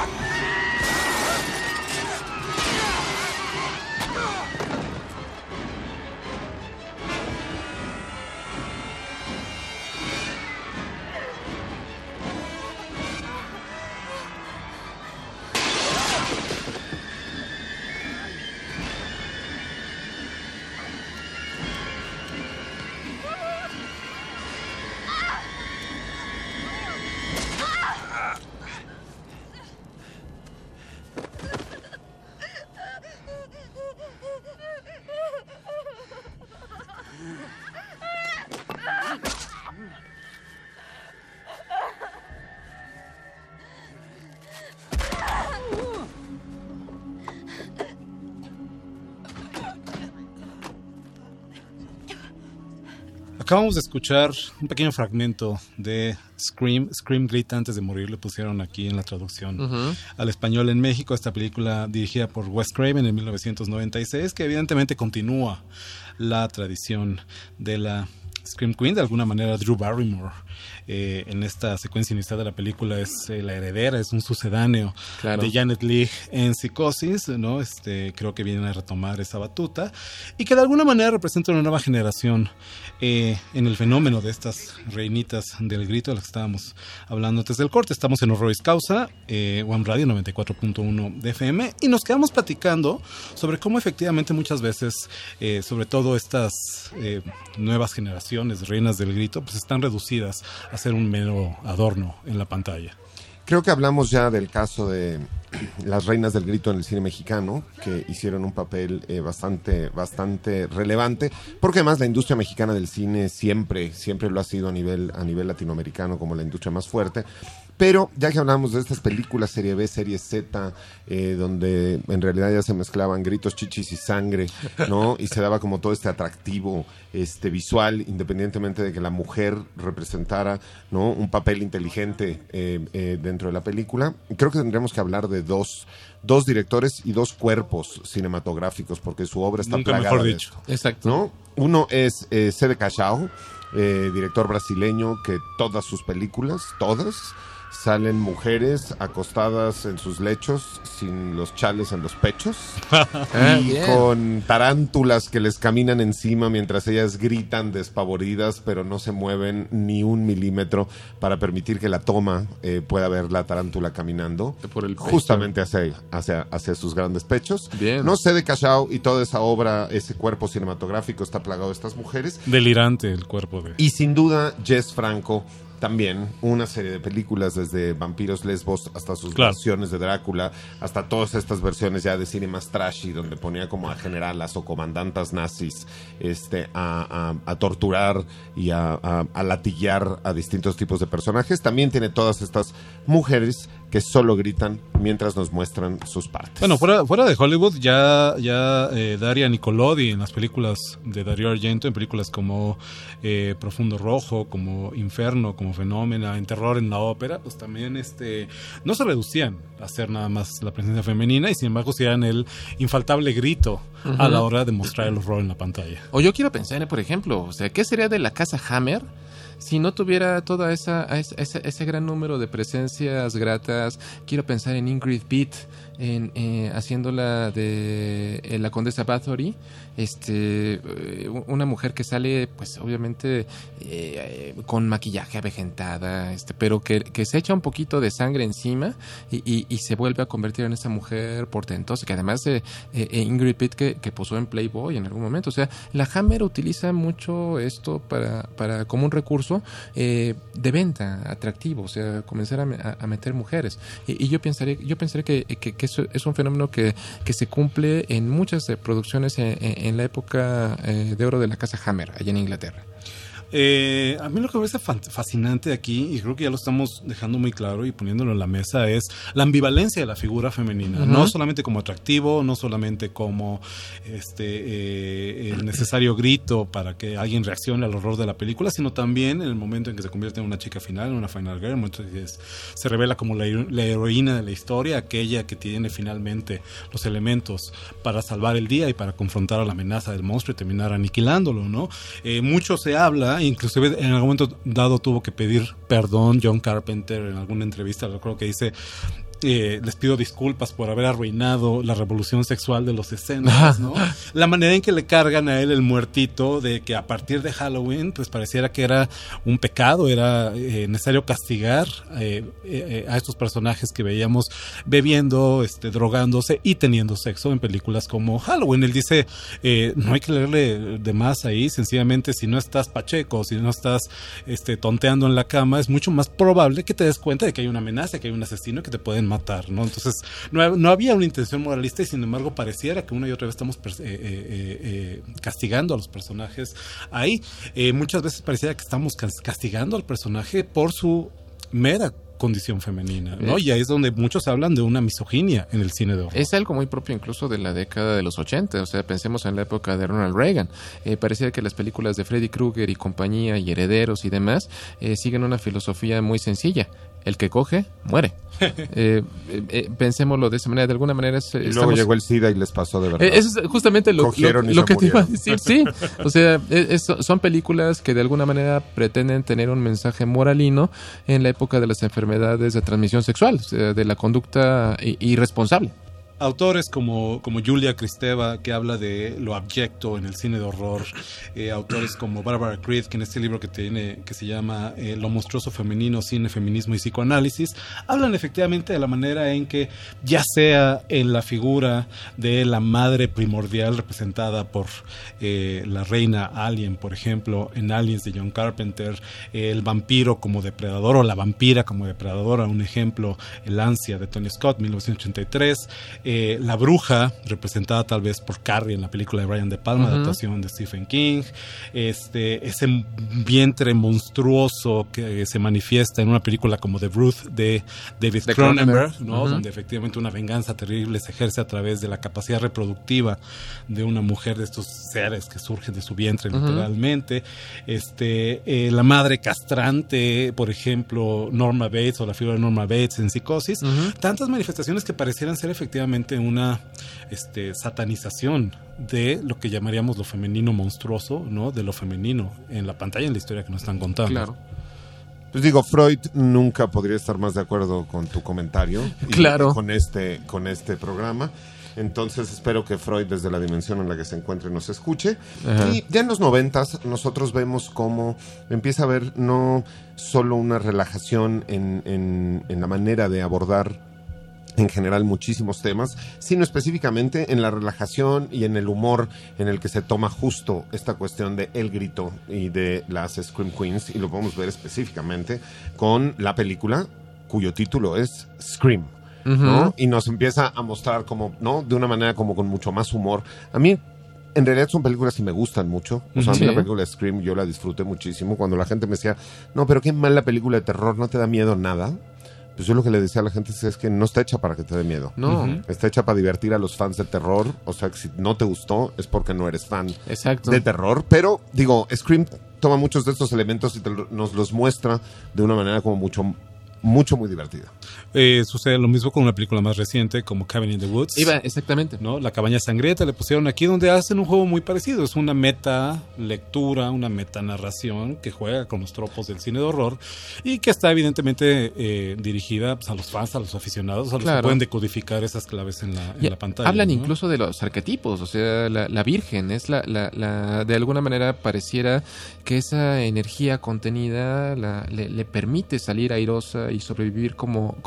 Acabamos de escuchar un pequeño fragmento de Scream grita antes de morir, le pusieron aquí en la traducción al español en México, esta película dirigida por Wes Craven en 1996, que evidentemente continúa la tradición de la Scream Queen. De alguna manera Drew Barrymore en esta secuencia inicial de la película es la heredera, es un sucedáneo de Janet Leigh en Psicosis, ¿no? Creo que vienen a retomar esa batuta y que de alguna manera representa una nueva generación en el fenómeno de estas reinitas del grito de las que estábamos hablando antes del corte. Estamos en Horroris Causa, One Radio 94.1 de FM, y nos quedamos platicando sobre cómo efectivamente muchas veces, sobre todo estas nuevas generaciones de reinas del grito, pues están reducidas a ser un mero adorno en la pantalla. Creo que hablamos ya del caso de las reinas del grito en el cine mexicano, que hicieron un papel bastante relevante, porque además la industria mexicana del cine siempre lo ha sido a nivel latinoamericano como la industria más fuerte. Pero ya que hablamos de estas películas serie B, serie Z, donde en realidad ya se mezclaban gritos, chichis y sangre, ¿no? Y se daba como todo este atractivo visual, independientemente de que la mujer representara, ¿no?, un papel inteligente dentro de la película. Creo que tendríamos que hablar de dos directores y dos cuerpos cinematográficos, porque su obra está plagada mejor de dicho. esto, Exacto. ¿no? Uno es Cede Cachao, director brasileño, que todas sus películas, todas, salen mujeres acostadas en sus lechos sin los chales en los pechos y bien. con tarántulas que les caminan encima mientras ellas gritan despavoridas, pero no se mueven ni un milímetro para permitir que la toma pueda ver la tarántula caminando Por el pecho. justamente hacia sus grandes pechos. Bien. No sé de Cachao y toda esa obra, ese cuerpo cinematográfico está plagado de estas mujeres. Delirante el cuerpo de... Y sin duda, Jess Franco, también una serie de películas, desde Vampiros Lesbos hasta sus Claro. versiones de Drácula, hasta todas estas versiones ya de cine más trashy, donde ponía como a generalas o comandantas nazis a torturar y a latillar a distintos tipos de personajes. También tiene todas estas mujeres que solo gritan mientras nos muestran sus partes. Bueno, fuera de Hollywood, ya Daria Nicolodi en las películas de Dario Argento, en películas como Profundo Rojo, como Inferno, como Fenómena, en Terror en la ópera, pues también no se reducían a hacer nada más la presencia femenina y sin embargo hacían el infaltable grito a la hora de mostrar el horror en la pantalla. O yo quiero pensar, por ejemplo, o sea, ¿qué sería de la casa Hammer si no tuviera toda ese gran número de presencias gratas? Quiero pensar en Ingrid Pitt, haciéndola de la condesa Bathory, una mujer que sale, pues obviamente con maquillaje avejentada, pero que se echa un poquito de sangre encima y se vuelve a convertir en esa mujer portentosa, que además Ingrid Pitt que posó en Playboy en algún momento. O sea, la Hammer utiliza mucho esto para como un recurso de venta atractivo, o sea, comenzar a meter mujeres. Y yo pensaría que eso es un fenómeno que se cumple en muchas producciones en la época de oro de la casa Hammer, allá en Inglaterra. A mí lo que me parece fascinante aquí, y creo que ya lo estamos dejando muy claro y poniéndolo en la mesa, es la ambivalencia de la figura femenina. Uh-huh. No solamente como atractivo, no solamente como el necesario grito para que alguien reaccione al horror de la película, sino también en el momento en que se convierte en una chica final, en una final girl, en el momento en que se revela como la heroína de la historia, aquella que tiene finalmente los elementos para salvar el día y para confrontar a la amenaza del monstruo y terminar aniquilándolo, ¿no? Mucho se habla, inclusive en algún momento dado tuvo que pedir perdón John Carpenter en alguna entrevista, recuerdo que dice: les pido disculpas por haber arruinado la revolución sexual de los 60, ¿no? La manera en que le cargan a él el muertito, de que a partir de Halloween pues pareciera que era un pecado, era necesario castigar a estos personajes que veíamos bebiendo, drogándose y teniendo sexo en películas como Halloween. Él dice, no hay que leerle de más ahí, sencillamente si no estás pacheco, si no estás tonteando en la cama, es mucho más probable que te des cuenta de que hay una amenaza, que hay un asesino, que te pueden matar, ¿no? Entonces no había una intención moralista y sin embargo pareciera que una y otra vez estamos castigando a los personajes ahí. Muchas veces pareciera que estamos castigando al personaje por su mera condición femenina, ¿no? Y ahí es donde muchos hablan de una misoginia en el cine de horror. Es algo muy propio incluso de la década de los 80, o sea, pensemos en la época de Ronald Reagan. Parecía que las películas de Freddy Krueger y compañía y Herederos y demás siguen una filosofía muy sencilla: el que coge, muere. Pensémoslo de esa manera, de alguna manera. Y luego llegó el SIDA y les pasó de verdad. Eso es justamente lo que te iba a decir, sí. O sea, son películas que de alguna manera pretenden tener un mensaje moralino en la época de las enfermedades de transmisión sexual, o sea, de la conducta irresponsable. Autores como Julia Kristeva, que habla de lo abyecto en el cine de horror, autores como Barbara Creed, que en este libro que se llama Lo monstruoso femenino, cine, feminismo y psicoanálisis, hablan efectivamente de la manera en que, ya sea en la figura de la madre primordial representada por la reina Alien, por ejemplo, en Aliens de John Carpenter, el vampiro como depredador o la vampira como depredadora, un ejemplo, El ansia de Tony Scott, 1983, la bruja, representada tal vez por Carrie en la película de Brian De Palma, adaptación de Stephen King, ese vientre monstruoso que se manifiesta en una película como The Ruth de David Cronenberg, ¿no? Donde efectivamente una venganza terrible se ejerce a través de la capacidad reproductiva de una mujer, de estos seres que surgen de su vientre literalmente. La madre castrante, por ejemplo, Norma Bates, o la figura de Norma Bates en Psicosis. Tantas manifestaciones que parecieran ser efectivamente una satanización de lo que llamaríamos lo femenino monstruoso, ¿no? De lo femenino en la pantalla, en la historia que nos están contando. Claro. Pues digo, Freud nunca podría estar más de acuerdo con tu comentario. Claro. Con este programa. Entonces espero que Freud, desde la dimensión en la que se encuentre, nos escuche. Ajá. Y ya en los 90s nosotros vemos cómo empieza a haber no solo una relajación en la manera de abordar en general muchísimos temas, sino específicamente en la relajación y en el humor en el que se toma justo esta cuestión de el grito y de las Scream Queens, y lo podemos ver específicamente con la película cuyo título es Scream. ¿No? Y nos empieza a mostrar como, ¿no? De una manera como con mucho más humor. A mí, en realidad son películas que me gustan mucho. O sea, a mí Sí. la película de Scream yo la disfruté muchísimo. Cuando la gente me decía, no, pero qué mala película de terror, ¿no te da miedo nada? Pues yo lo que le decía a la gente es que no está hecha para que te dé miedo. No. Está hecha para divertir a los fans de terror. O sea, que si no te gustó es porque no eres fan Exacto. de terror. Pero, digo, Scream toma muchos de estos elementos y nos los muestra de una manera como muy divertida. Sucede lo mismo con una película más reciente como Cabin in the Woods. Exactamente. ¿No? La cabaña sangrienta le pusieron aquí, donde hacen un juego muy parecido. Es una meta lectura, una meta narración que juega con los tropos del cine de horror y que está evidentemente dirigida pues, a los fans, a los aficionados, a los que pueden decodificar esas claves en la pantalla. Hablan ¿no? incluso de los arquetipos, o sea, la Virgen es de alguna manera pareciera que esa energía contenida le permite salir airosa y sobrevivir como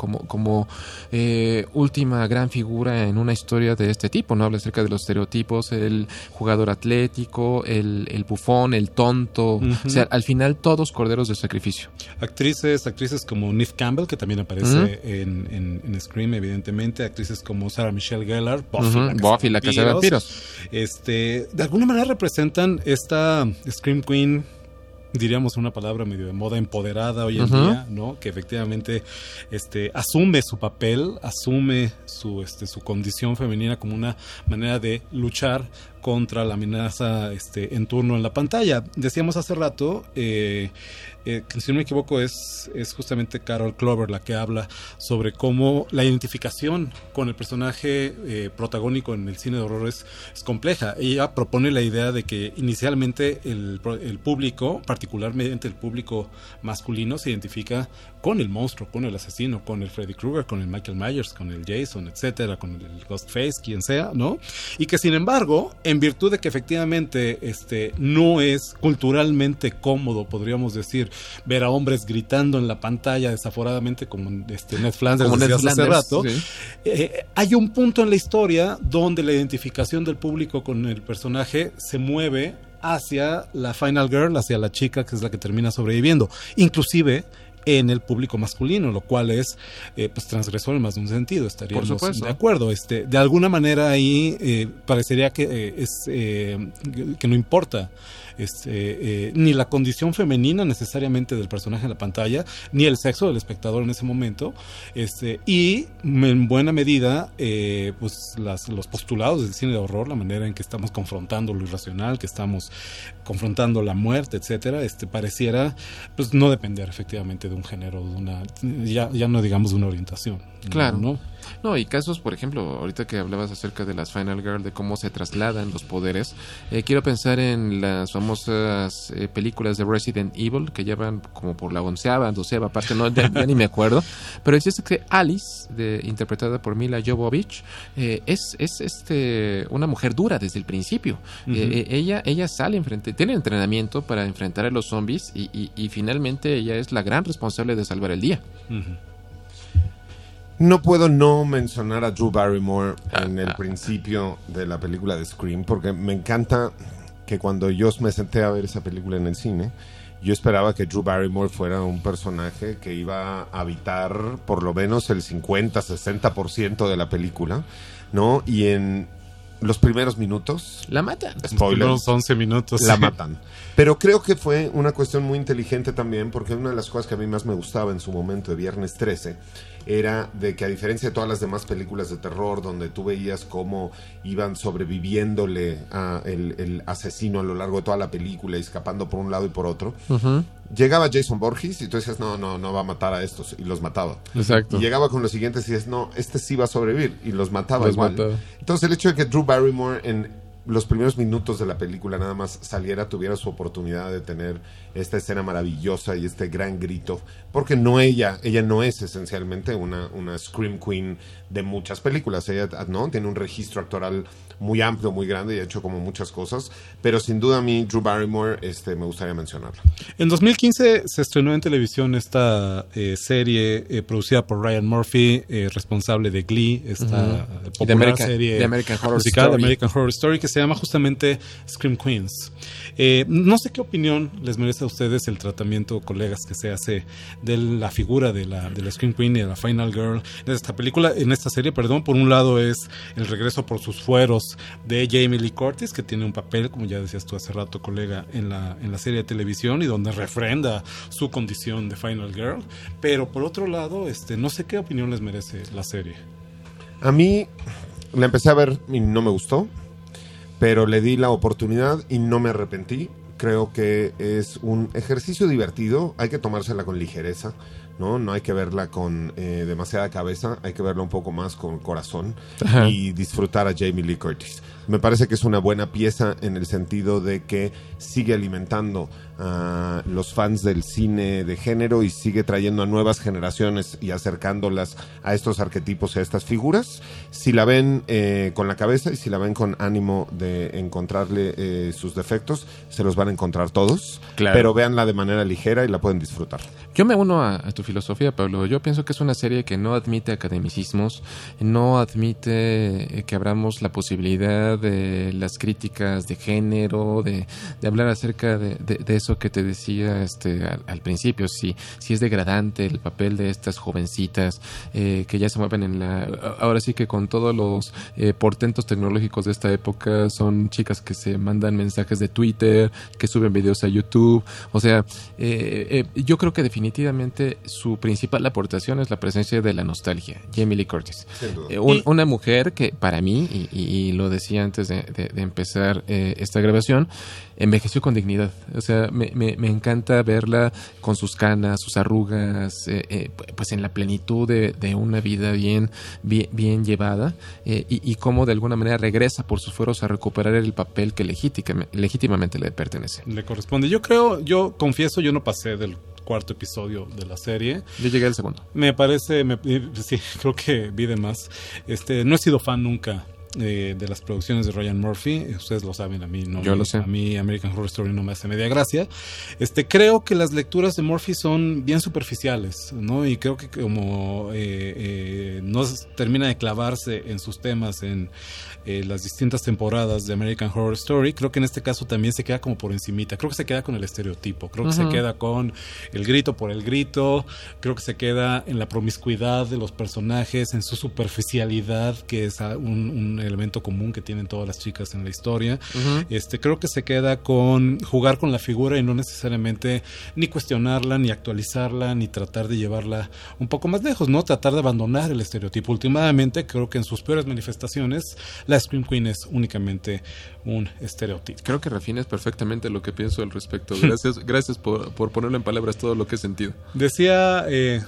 última gran figura en una historia de este tipo, ¿no? Habla acerca de los estereotipos, el jugador atlético, el bufón, el tonto, o sea, al final todos corderos de sacrificio. Actrices como Neve Campbell, que también aparece en Scream, evidentemente, actrices como Sarah Michelle Gellar, Buffy, la casa de vampiros. De alguna manera representan esta Scream Queen, diríamos una palabra medio de moda, empoderada hoy en día, ¿no? Que efectivamente asume su papel, asume su condición femenina como una manera de luchar contra la amenaza en turno en la pantalla. Decíamos hace rato que, si no me equivoco, es justamente Carol Clover la que habla sobre cómo la identificación con el personaje protagónico en el cine de horror es compleja. Ella propone la idea de que inicialmente el público, particularmente el público masculino, se identifica con el monstruo, con el asesino, con el Freddy Krueger, con el Michael Myers, con el Jason, etcétera, con el Ghostface, quien sea, ¿no? Y que sin embargo, en virtud de que efectivamente no es culturalmente cómodo, podríamos decir, ver a hombres gritando en la pantalla desaforadamente como Ned Flanders decía hace rato, sí. Hay un punto en la historia donde la identificación del público con el personaje se mueve hacia la final girl, hacia la chica que es la que termina sobreviviendo, inclusive en el público masculino, lo cual es pues transgresor en más de un sentido, estaríamos de acuerdo. De alguna manera ahí parecería que que no importa ni la condición femenina necesariamente del personaje en la pantalla, ni el sexo del espectador en ese momento, y en buena medida pues los postulados del cine de horror, la manera en que estamos confrontando lo irracional, que estamos confrontando la muerte, etcétera, pareciera pues no depender efectivamente de un género, de una ya no digamos de una orientación. Claro. No, y casos, por ejemplo, ahorita que hablabas acerca de las Final Girl, de cómo se trasladan los poderes, quiero pensar en las famosas películas de Resident Evil, que llevan como por la 11ª, 12ª parte, no, ya ni me acuerdo, pero es que Alice, interpretada por Mila Jovovich, es una mujer dura desde el principio. Ella sale tiene entrenamiento para enfrentar a los zombies y finalmente ella es la gran responsable de salvar el día. No puedo no mencionar a Drew Barrymore en el principio de la película de Scream, porque me encanta que cuando yo me senté a ver esa película en el cine, yo esperaba que Drew Barrymore fuera un personaje que iba a habitar por lo menos el 50-60% de la película, ¿no? Y en los primeros minutos la matan. Spoilers, los 11 minutos la matan. Pero creo que fue una cuestión muy inteligente también, porque una de las cosas que a mí más me gustaba en su momento de Viernes 13 era de que, a diferencia de todas las demás películas de terror donde tú veías cómo iban sobreviviéndole a el asesino a lo largo de toda la película y escapando por un lado y por otro, llegaba Jason Voorhees y tú decías no va a matar a estos, y los mataba. Exacto. Y llegaba con los siguientes y dices, no, este sí va a sobrevivir, y los mataba igual. Entonces el hecho de que Drew Barrymore los primeros minutos de la película nada más saliera, tuviera su oportunidad de tener esta escena maravillosa y este gran grito, porque ella no es esencialmente una Scream Queen de muchas películas, ella no tiene un registro actoral muy amplio, muy grande y ha hecho como muchas cosas, pero sin duda a mí Drew Barrymore me gustaría mencionarla. En 2015 se estrenó en televisión esta serie producida por Ryan Murphy, responsable de Glee, esta popular serie de American Horror musical Story. de American Horror Story, que se llama justamente Scream Queens. No sé qué opinión les merece a ustedes el tratamiento, colegas, que se hace de la figura de la Scream Queen y de la Final Girl en esta serie. Por un lado es el regreso por sus fueros de Jamie Lee Curtis, que tiene un papel, como ya decías tú hace rato, colega, en la serie de televisión y donde refrenda su condición de Final Girl. Pero por otro lado, no sé qué opinión les merece la serie. A mí la empecé a ver y no me gustó, pero le di la oportunidad y no me arrepentí. Creo que es un ejercicio divertido, hay que tomársela con ligereza, no hay que verla con demasiada cabeza, hay que verla un poco más con corazón. Ajá. Y disfrutar a Jamie Lee Curtis. Me parece que es una buena pieza en el sentido de que sigue alimentando a los fans del cine de género y sigue trayendo a nuevas generaciones y acercándolas a estos arquetipos y a estas figuras. Si la ven con la cabeza y si la ven con ánimo de encontrarle sus defectos, se los van a encontrar todos. Claro. Pero véanla de manera ligera y la pueden disfrutar. Yo me uno a tu filosofía, Pablo. Yo pienso que es una serie que no admite academicismos, no admite que abramos la posibilidad de las críticas de género, de hablar acerca de eso que te decía al principio, si es degradante el papel de estas jovencitas que ya se mueven ahora sí que con todos los portentos tecnológicos de esta época, son chicas que se mandan mensajes de Twitter, que suben videos a YouTube. O sea, yo creo que definitivamente su principal aportación es la presencia de la nostalgia. Jamie Lee Curtis, una mujer que para mí, y lo decía antes de empezar esta grabación, envejeció con dignidad. O sea, me encanta verla con sus canas, sus arrugas, pues en la plenitud de una vida bien llevada, y cómo de alguna manera regresa por sus fueros a recuperar el papel que legítimamente le pertenece. Le corresponde. Yo confieso, yo no pasé del cuarto episodio de la serie. Yo llegué al segundo. Me parece, sí, creo que vi de más. No he sido fan nunca de las producciones de Ryan Murphy. Ustedes lo saben, a mí no. Yo lo sé. A mí American Horror Story no me hace media gracia. Creo que las lecturas de Murphy son bien superficiales, ¿no? Y creo que como no termina de clavarse en sus temas en las distintas temporadas de American Horror Story, creo que en este caso también se queda como por encimita. Creo que se queda con el estereotipo, creo que se queda con el grito por el grito, creo que se queda en la promiscuidad de los personajes, en su superficialidad, que es un elemento común que tienen todas las chicas en la historia. Creo que se queda con jugar con la figura y no necesariamente ni cuestionarla, ni actualizarla, ni tratar de llevarla un poco más lejos, ¿no? Tratar de abandonar el estereotipo. Últimamente, creo que en sus peores manifestaciones, la Scream Queen es únicamente un estereotipo. Creo que refines perfectamente lo que pienso al respecto. Gracias por ponerlo en palabras todo lo que he sentido. Dice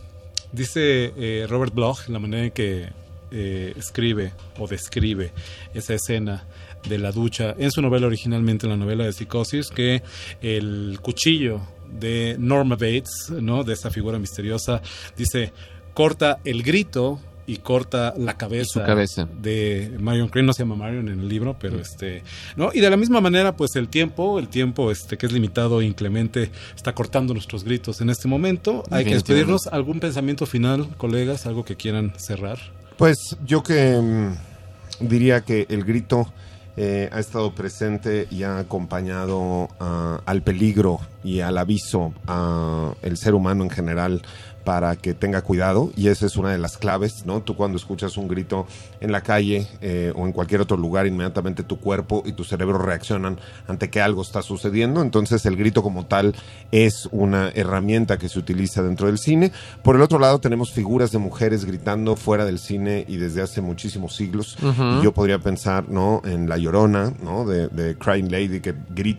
Robert Bloch, la manera en que escribe o describe esa escena de la ducha en su novela, originalmente la novela de Psicosis, que el cuchillo de Norma Bates, ¿no?, de esa figura misteriosa, dice, corta el grito y corta la cabeza de Marion Crane. No se llama Marion en el libro, pero ¿no? Y de la misma manera, pues el tiempo que es limitado e inclemente, está cortando nuestros gritos en este momento. Hay que despedirnos. ¿Algún pensamiento final, colegas? ¿Algo que quieran cerrar? Pues yo que diría que el grito ha estado presente y ha acompañado al peligro y al aviso al ser humano en general para que tenga cuidado, y esa es una de las claves, ¿no? Tú cuando escuchas un grito en la calle o en cualquier otro lugar, inmediatamente tu cuerpo y tu cerebro reaccionan ante que algo está sucediendo. Entonces el grito como tal es una herramienta que se utiliza dentro del cine. Por el otro lado tenemos figuras de mujeres gritando fuera del cine y desde hace muchísimos siglos. Y yo podría pensar, ¿no?, en La Llorona, ¿no?, de Crying Lady, que grita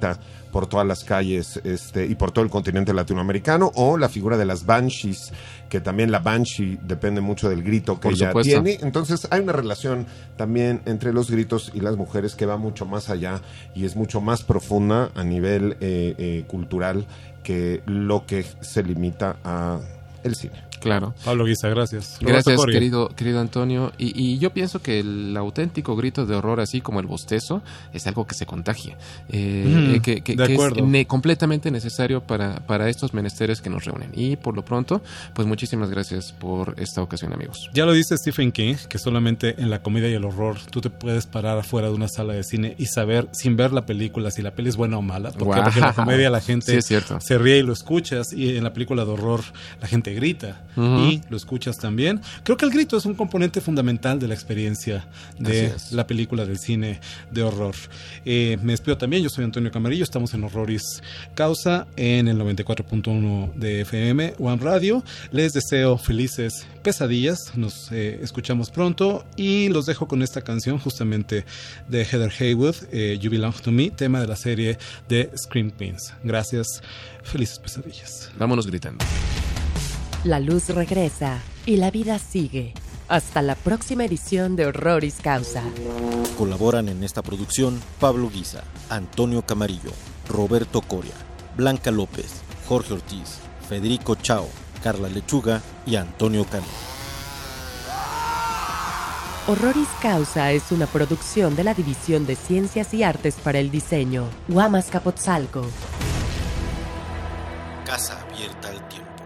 por todas las calles y por todo el continente latinoamericano, o la figura de las banshees, que también la banshee depende mucho del grito que Por ella supuesto. tiene. Entonces hay una relación también entre los gritos y las mujeres que va mucho más allá y es mucho más profunda a nivel cultural que lo que se limita a el cine. Claro. Pablo Guisa, gracias. Gracias, Roberto Coria. querido Antonio. Y yo pienso que el auténtico grito de horror, así como el bostezo, es algo que se contagia. Que de acuerdo. es completamente necesario para estos menesteres que nos reúnen. Y por lo pronto, pues muchísimas gracias por esta ocasión, amigos. Ya lo dice Stephen King, que solamente en la comedia y el horror tú te puedes parar afuera de una sala de cine y saber, sin ver la película, si la peli es buena o mala. ¿Por qué? Porque en la comedia la gente Sí, es cierto. se ríe y lo escuchas, y en la película de horror la gente grita y lo escuchas también. Creo que el grito es un componente fundamental de la experiencia de Así es. la película del cine de horror. Me despido también, yo soy Antonio Camarillo, estamos en Horroris Causa en el 94.1 de FM, One Radio. Les deseo felices pesadillas, nos escuchamos pronto y los dejo con esta canción justamente de Heather Haywood, You Belong to Me, tema de la serie de Scream Queens. Gracias, felices pesadillas. Vámonos gritando. La luz regresa y la vida sigue. Hasta la próxima edición de Horroris Causa. Colaboran en esta producción Pablo Guisa, Antonio Camarillo, Roberto Coria, Blanca López, Jorge Ortiz, Federico Chao, Carla Lechuga y Antonio Cano. Horroris Causa es una producción de la División de Ciencias y Artes para el Diseño, Huamas Capotzalco. Casa abierta al tiempo.